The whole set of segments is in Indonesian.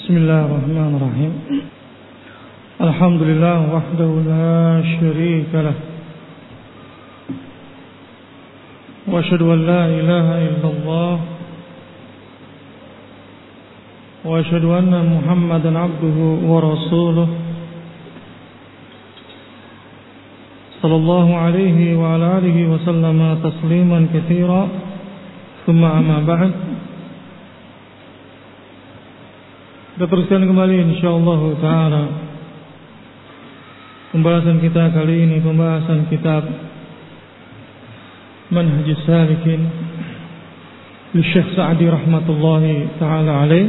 Bismillahirrahmanirrahim. Alhamdulillah wahdahu la syarika lah. Wa asyhadu an la ilaha illallah wa asyhadu anna Muhammadan abduhu wa rasuluh sallallahu alaihi wa ala alihi wa sallama tasliman katsira. Tsumma amma ba'd. Kita teruskan kembali insyaallah taala pembahasan kita kali ini, pembahasan kitab Manhajus Salikin li Syekh Sa'di rahmatullahi taala alaih.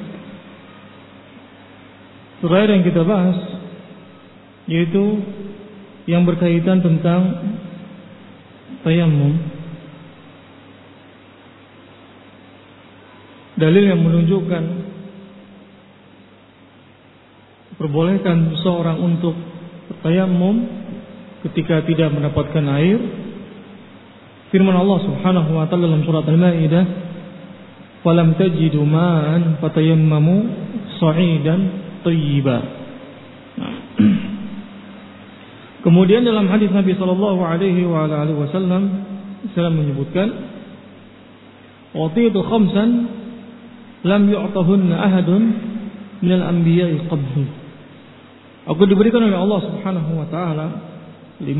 Surah yang kita bahas yaitu yang berkaitan tentang tayammum. Dalil yang menunjukkan perbolehkan seorang untuk bertayammum ketika tidak mendapatkan air. Firman Allah Subhanahu wa taala dalam surat Al-Maidah, "Falam tajidu ma'an fatayammamu sa'idan thayyiban." Kemudian dalam hadis Nabi sallallahu alaihi wasallam menyebutkan, "Watitu khamsan lam yu'tahunna ahadun minal anbiya'i qabli." Aku diberikan oleh Allah Subhanahu wa taala 5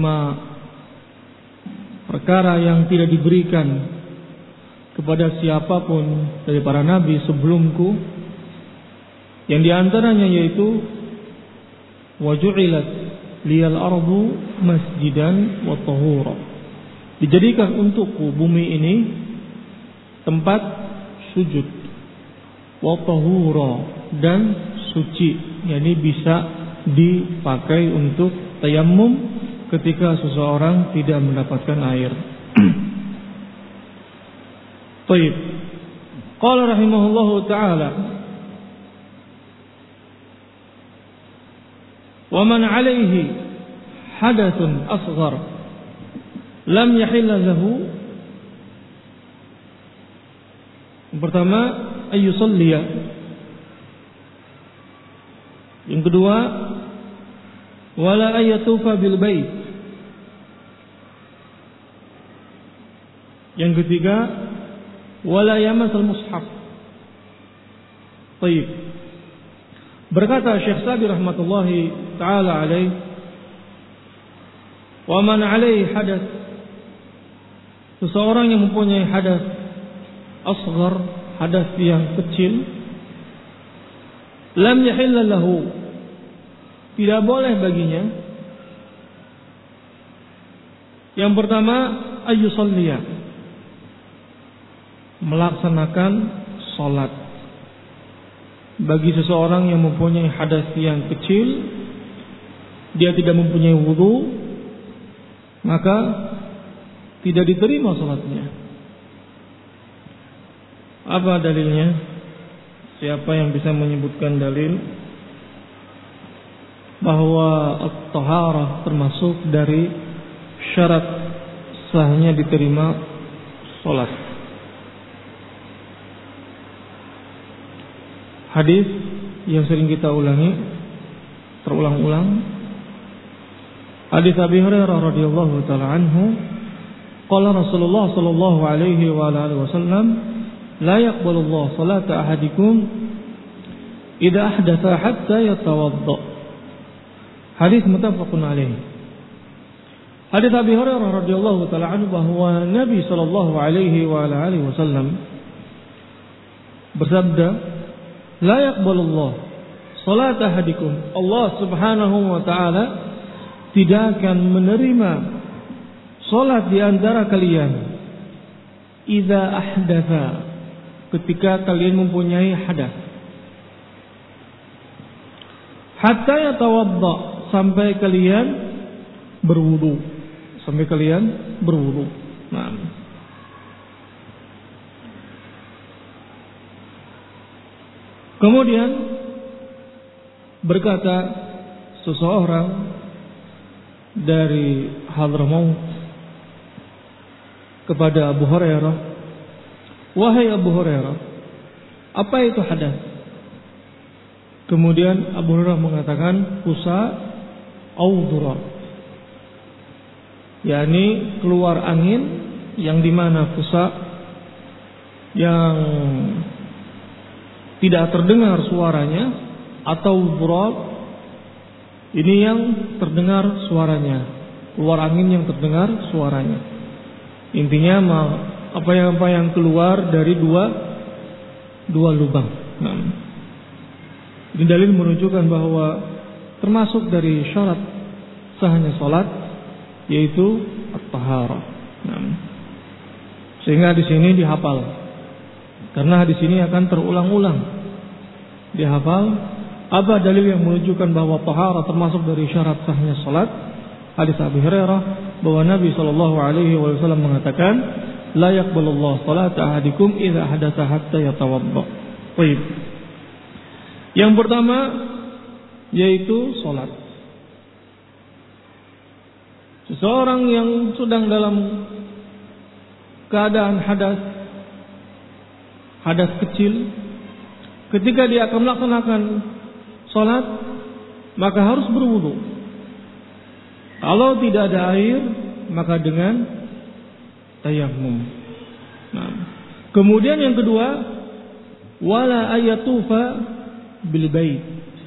perkara yang tidak diberikan kepada siapapun dari para nabi sebelumku. Yang diantaranya yaitu waju'ilat liyal ardu masjidan wa tahura. Dijadikan untukku bumi ini tempat sujud, wa tahura, dan suci, yakni bisa dipakai untuk tayammum ketika seseorang tidak mendapatkan air. Baik. Qala rahimahullahu taala, wa man 'alaihi hadathun asghar lam yahilla lahu. Yang pertama, ayyusalliya. Yang kedua, wala ayatufa bil bait. Yang ketiga, wala yamasal mushaf. Baik. Berkata Syekh Sa'di rahmatullahi taala alaih, wa man alaihi hadath, seseorang yang mempunyai hadath asghar, hadath yang kecil, lam yahilla lahu, tidak boleh baginya. Yang pertama, ayyusalliya, melaksanakan salat. Bagi seseorang yang mempunyai hadas yang kecil, dia tidak mempunyai wudu, maka tidak diterima salatnya. Apa dalilnya? Siapa yang bisa menyebutkan dalil bahwa at-taharah termasuk dari syarat sahnya diterima salat? Hadis yang sering kita ulangi, terulang-ulang, hadis Abi Hurairah radhiyallahu taala anhu, qala Rasulullah sallallahu alaihi wa alihi wasallam, la yaqbalu Allah salata ahadikum idza ahdatha hatta yatawadda. Hadis muttafaqun alaih. Hadis Abi Hurairah radhiyallahu taala anhu bahwa Nabi sallallahu alaihi wa alihi wasallam bersabda, la yaqbalullah salat ahadikum, Allah Subhanahu wa taala tidak akan menerima salat di antara kalian idza ahdatha, ketika kalian mempunyai hadas, hatta yatawadda, sampai kalian berwudu, Nah, kemudian berkata seseorang dari Hadramaut kepada Abu Hurairah, "Wahai Abu Hurairah, apa itu hadas?" Kemudian Abu Hurairah mengatakan fusa au durar, yakni keluar angin yang dimana fusa yang tidak terdengar suaranya, atau durar ini yang terdengar suaranya, keluar angin yang terdengar suaranya. Intinya apa yang keluar dari dua lubang. Ini dalil menunjukkan bahwa termasuk dari syarat sahnya salat yaitu at-taharah. Sehingga di sini dihafal. Karena di sini akan terulang-ulang. Dihafal apa dalil yang menunjukkan bahwa taharah termasuk dari syarat sahnya salat? Hadis Abu Hurairah bahwa Nabi sallallahu alaihi wasallam mengatakan, la yaqbalullahu salata ahadikum idza hadatsa hatta yatawadda. Baik. Yang pertama yaitu salat. Seseorang yang sedang dalam keadaan hadas kecil, ketika dia akan melaksanakan salat, maka harus berwudu. Kalau tidak ada air, maka dengan tayammum. Kemudian yang kedua, wala ayatufa bil bait.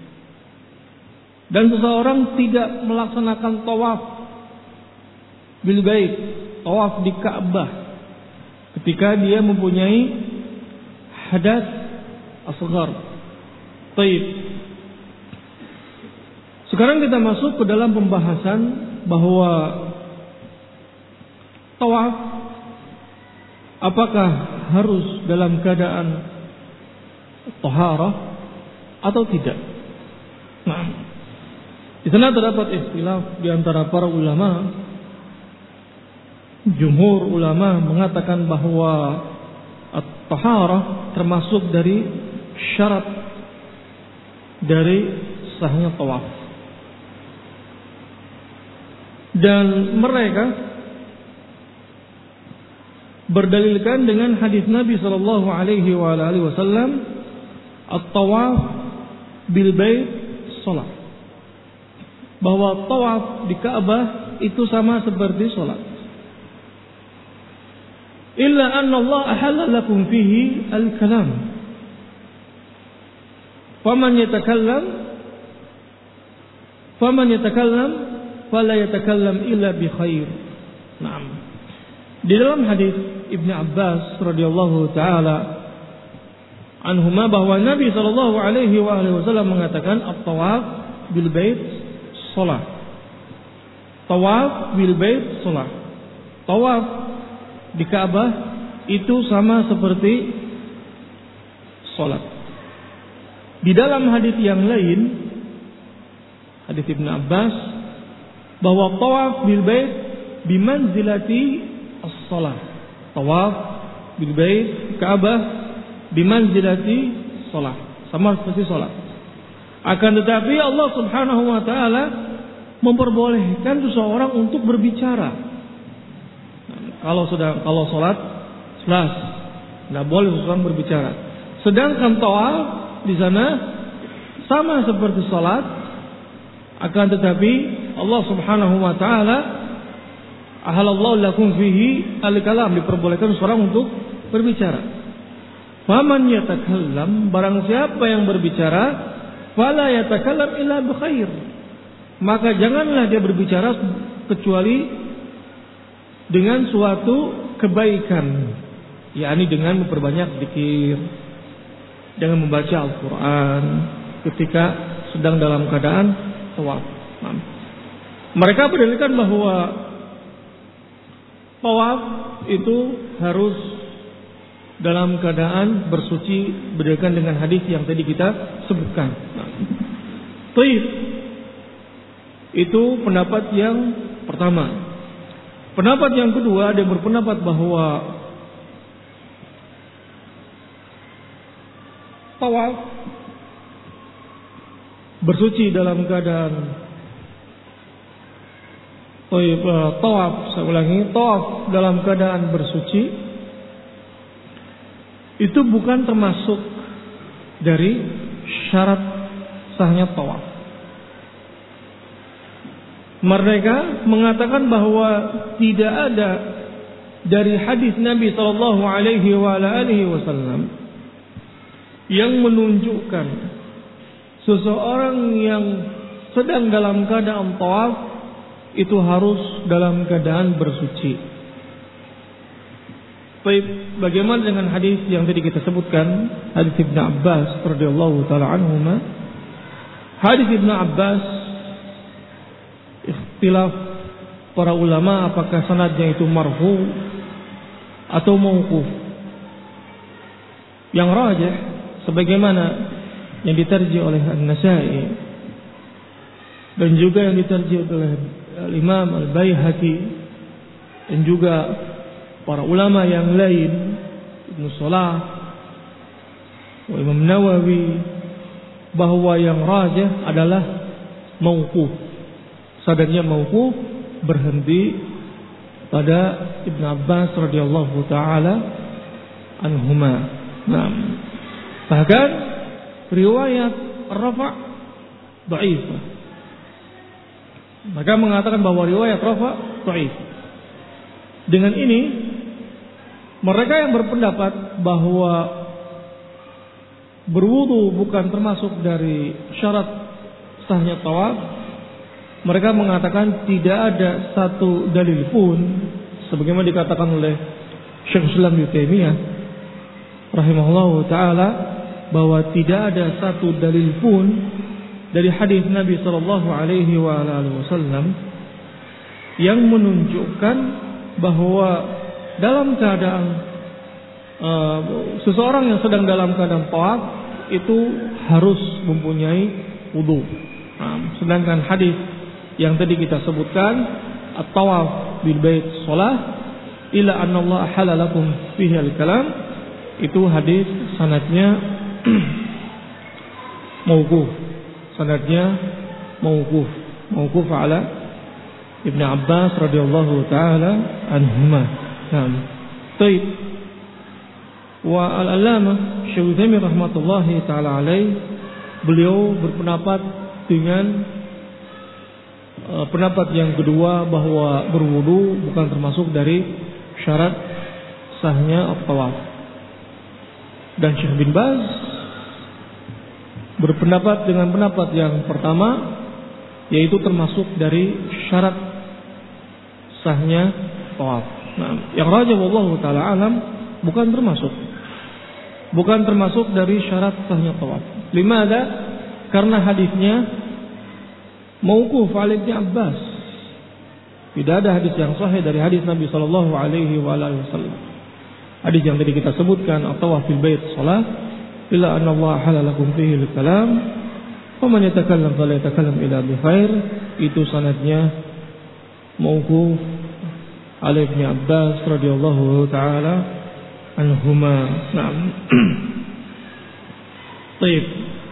Dan seseorang tidak melaksanakan tawaf bil bait, tawaf di Ka'bah, ketika dia mempunyai hadas asghar. Baik. Sekarang kita masuk ke dalam pembahasan bahwa tawaf apakah harus dalam keadaan taharah atau tidak. Nah, di sana terdapat ikhtilaf di antara para ulama. Jumhur ulama mengatakan bahwa at-taharah termasuk dari syarat dari sahnya tawaf. Dan mereka berdalilkan dengan hadis Nabi sallallahu alaihi wasallam, at-tawaf bil bait salat. Bahwa tawaf di Ka'bah itu sama seperti salat. Illa anna Allah ahalla lakum fihi al-kalam. Faman yatakallam fala yatakallam illa bi khair. Naam. Di dalam hadis Ibnu Abbas radhiyallahu taala anhuma bahwa Nabi sallallahu alaihi wasallam mengatakan at-tawaf bil bait shalah. Tawaf bil bait shalah. Tawaf di Ka'bah itu sama seperti salat. Di dalam hadis yang lain, hadis Ibnu Abbas, bahwa tawaf bil bait bimanzilati as-shalah. Tawaf bil bait Ka'bah bimanzilati shalah, sama seperti salat. Akan tetapi Allah Subhanahu wa taala memperbolehkan seseorang untuk berbicara. Kalau salat jelas tidak boleh seseorang berbicara. Sedangkan tawaf di sana sama seperti salat, akan tetapi Allah Subhanahu wa taala ahalallahu lakum fihi al-kalam, diperbolehkan seorang untuk berbicara. Faman yatakallam, barang siapa yang berbicara, fala yatakallam illa bi khair, maka janganlah dia berbicara kecuali dengan suatu kebaikan, yakni dengan memperbanyak zikir, dengan membaca Al-Quran ketika sedang dalam keadaan tawaf. Mereka berdalilkan bahwa tawaf itu harus dalam keadaan bersuci, berdasarkan dengan hadis yang tadi kita sebutkan. Baik, itu pendapat yang pertama. Pendapat yang kedua, dia berpendapat bahwa tawaf bersuci dalam keadaan tawaf, saya ulangi, tawaf dalam keadaan bersuci itu bukan termasuk dari syarat sahnya tawaf. Mereka mengatakan bahwa tidak ada dari hadis Nabi sallallahu alaihi wasallam yang menunjukkan seseorang yang sedang dalam keadaan tawaf itu harus dalam keadaan bersuci. Baik, bagaimana dengan hadis yang tadi kita sebutkan, hadis Ibnu Abbas radhiyallahu taala anhuma? Hadis Ibnu Abbas, ikhtilaf para ulama apakah sanadnya itu marfu atau mauquf. Yang rajih sebagaimana yang diterjih oleh An-Nasa'i dan juga yang diterjih oleh Imam Al-Baihaqi dan juga para ulama yang lain, Ibnu Shalah, Imam Nawawi, bahwa yang rajih adalah mauquf. Sanadnya mauquf, berhenti pada Ibnu Abbas radhiyallahu taala anhuma. Nah, bahkan riwayat rafa' dhaif. Maka mengatakan bahwa riwayat rafa' dhaif. Dengan ini mereka yang berpendapat bahwa berwudu bukan termasuk dari syarat sahnya tawaf, mereka mengatakan tidak ada satu dalil pun sebagaimana dikatakan oleh Syekh Islam Ibnu Taimiyah rahimahullahu taala bahwa tidak ada satu dalil pun dari hadis Nabi sallallahu alaihi wasallam yang menunjukkan bahwa dalam keadaan seseorang yang sedang dalam keadaan tawaf itu harus mempunyai wudu. Sedangkan hadis yang tadi kita sebutkan, at-tawaf bil bait shalah illa anna Allah halalakum fihi al-kalam, itu hadis sanadnya mauquf. Sanadnya mauquf ala Ibnu Abbas radhiyallahu taala anhuma. Baik. Wa al-allamah Syekh Utsaimin rahmatullahi taala alaih, beliau berpendapat dengan pendapat yang kedua bahwa berwudu bukan termasuk dari syarat sahnya at-tawaf. Dan Syekh bin Baz berpendapat dengan pendapat yang pertama, yaitu termasuk dari syarat sahnya tawaf. Nah, yang rajih wallahu taala alam bukan termasuk dari syarat sahnya tawaf. Limada? Karena hadisnya mauquf ala Ibnu Abbas. Tidak ada hadis yang sahih dari hadis Nabi sallallahu alaihi wasallam. Hadis yang tadi kita sebutkan, at-tawaf fil bait shalah illa anna Allah halalakum fihi al-kalam wa man yatakallam fala yatakallam illa bi khair, itu sanadnya mauquf ala Ibnu Abbas radhiyallahu taala anhuma. Naam. Baik.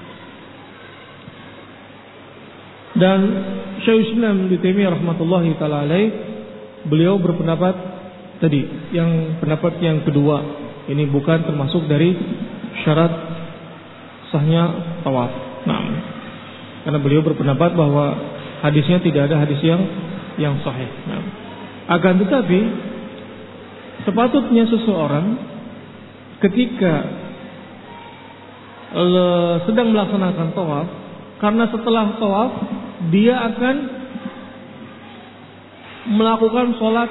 Dan Syekh Islam Ibnu Taimiyah rahmatullahi taala alaih, beliau berpendapat tadi yang pendapat yang kedua, ini bukan termasuk dari syarat sahnya tawaf. Nah, karena beliau berpendapat bahwa hadisnya tidak ada hadis yang sahih. Nah, akan tetapi sepatutnya seseorang ketika sedang melaksanakan tawaf, karena setelah tawaf dia akan melakukan sholat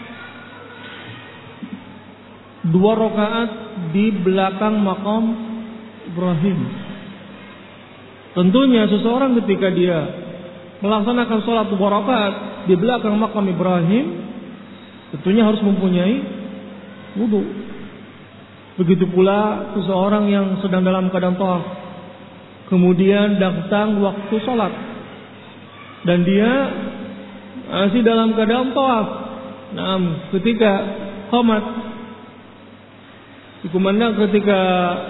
2 rakaat di belakang makam Ibrahim. Tentunya seseorang ketika dia melaksanakan sholat 2 rakaat di belakang makam Ibrahim, tentunya harus mempunyai wudu. Begitu pula seseorang yang sedang dalam keadaan tawaf, kemudian datang waktu sholat dan dia masih dalam keadaan tawaf. Nah, ketika qomat, dikumandang ketika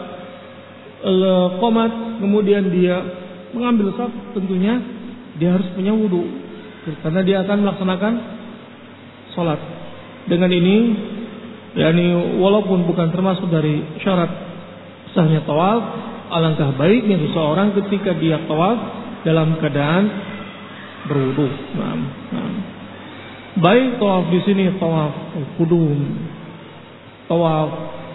qomat, kemudian dia mengambil shaf, tentunya dia harus punya wudu karena dia akan melaksanakan sholat. Dengan ini, yakni walaupun bukan termasuk dari syarat sahnya tawaf, alangkah baiknya seseorang ketika dia tawaf dalam keadaan berwudu. Baik tawaf di sini tawaf qudum, tawaf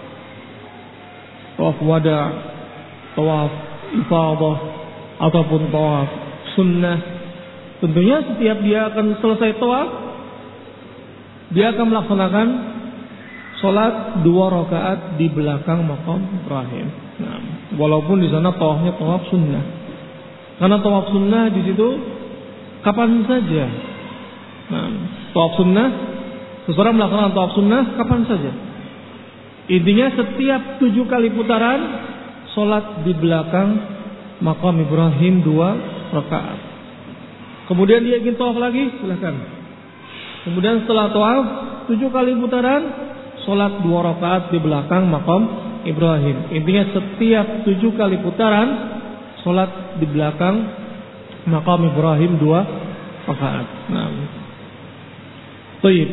wada, tawaf ifadah ataupun tawaf sunnah. Tentunya setiap dia akan selesai tawaf, dia akan melaksanakan sholat 2 rakaat di belakang maqam Ibrahim. Walaupun di sana tawafnya tawaf sunnah, karena tawaf sunnah di situ kapan saja. Tawaf sunnah, seseorang melaksanakan tawaf sunnah kapan saja. Intinya setiap 7 kali putaran sholat di belakang maqam Ibrahim 2 rakaat. Kemudian dia ingin tawaf lagi, silakan. Kemudian setelah tawaf 7 kali putaran sholat 2 rakaat di belakang maqam Ibrahim. Intinya setiap 7 kali putaran sholat di belakang maqam Ibrahim 2 rakaat. Baik.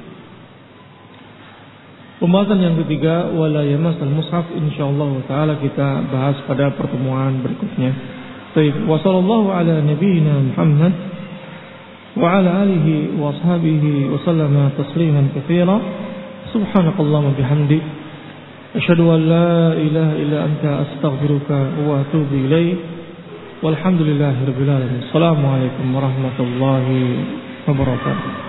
Pembahasan yang ketiga, wala yamassal mushaf, insyaallah taala kita bahas pada pertemuan berikutnya. Baik, wa sallallahu ala nabiyyina Muhammad wa ala alihi wa ashabihi wa sallama tasliman katsira. Subhanakallahumma bihamdik asyhadu an la ilaha illa anta astaghfiruka wa atubu ilaik. Walhamdulillahirabbil alamin. Assalamualaikum warahmatullahi wabarakatuh.